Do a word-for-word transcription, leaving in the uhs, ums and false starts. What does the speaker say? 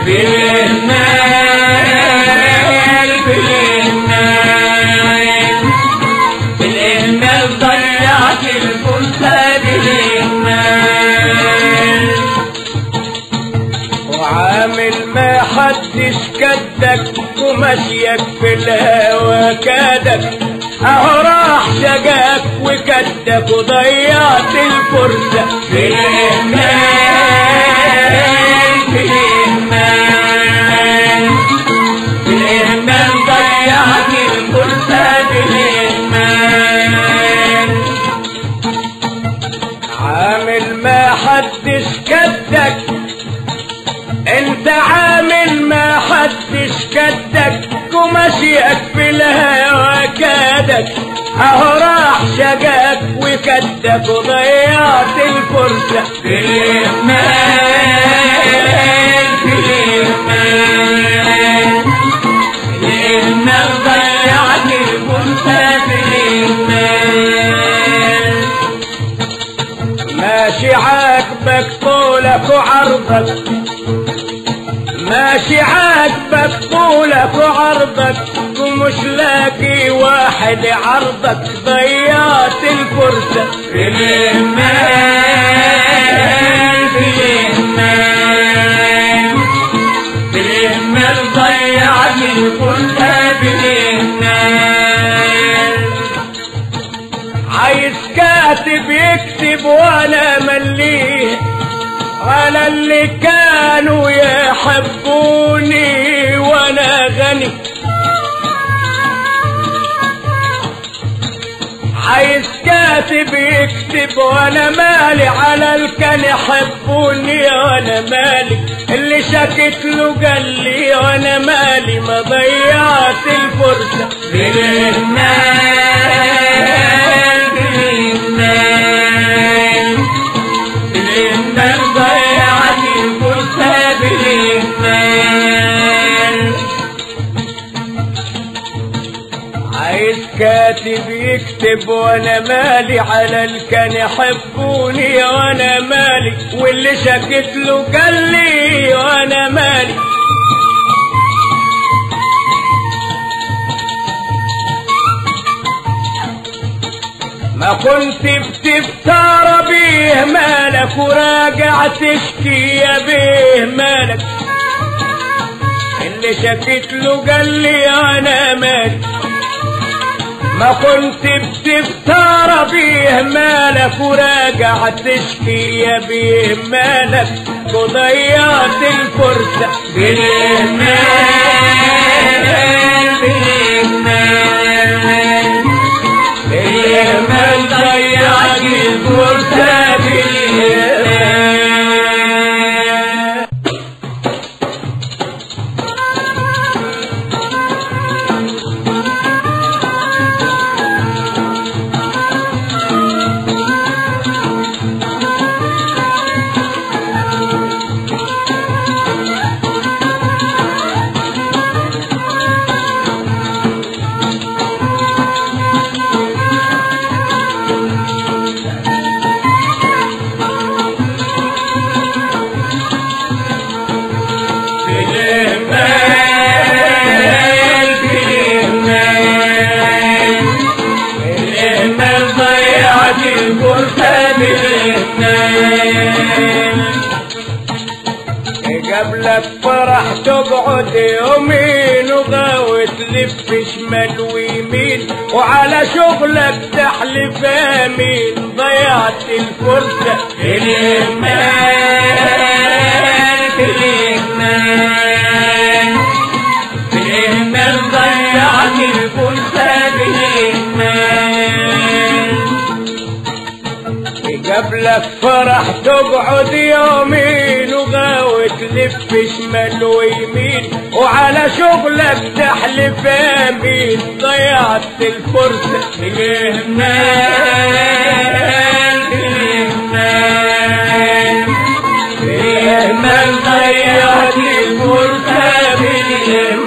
بالإهمال بالإهمال بالإهمال ضيعت الفرصة بالإهمال. وعامل ما حدش كدك ومشيك في الهوى كادك، اهو راح شجاك وكدك وضيعت الفرصة بالإهمال بالإهمال بالإهمال ضيعت الفرصة بالإهمال. عامل ما حدش كدك، انت عامل ما حدش كدك ومشيك في الهوى كادك، اهو راح شجاك وكدك وضيعت الفرصة بالإهمال بالإهمال بالإهمال ضيعت الفرصة بالإهمال. ماشي عاجبك طولك وعرضك، ماشي عاجبك طولك وعرضك ومش لاقي واحد عرضك، ضيعت الفرصة بالإهمال بالإهمال بالإهمال ضيعت الفرصة بالإهمال. عايز كاتب يكتب وانا مليه على اللي كانوا يحبوني وانا غني، عايز كاتب يكتب وانا مالي على اللي كان يحبوني وانا مالي، اللي شكت له قال لي وانا مالي، ما ضيعت الفرصة بالإهمال بالإهمال بالإهمال ضيعت الفرصة بالإهمال. عايز كاتب يكتب وانا مالي على اللي كان يحبوني وانا مالي، واللي شكت له قال لي وانا مالي، ما كنت بتفتر بيه مالك وراجع تشكي يا بيه مالك، اللي شكت له قال لي انا مالي، ما كنت بتفتر بيه مالك وراجع تشكي يا بيه مالك، وضيعت الفرصة بالإهمال بالإهمال بالإهمال ضيعت الفرصة بالإهمال. قبلك فرح تقعد يومين وغاوي تلف شمال ويمين، وعلى شغلك تحلف امين، ضيعت الفرصة بالإهمال بالإهمال بالإهمال ضيعت الفرصة بالإهمال. قبلك فرح تقعد يومين وغاوي تلف شمال ويمين، وعلى شغلك تحلف امين، ضيعت الفرصة بالإهمال بالإهمال بالإهمال ضيعت الفرصة بالإهمال.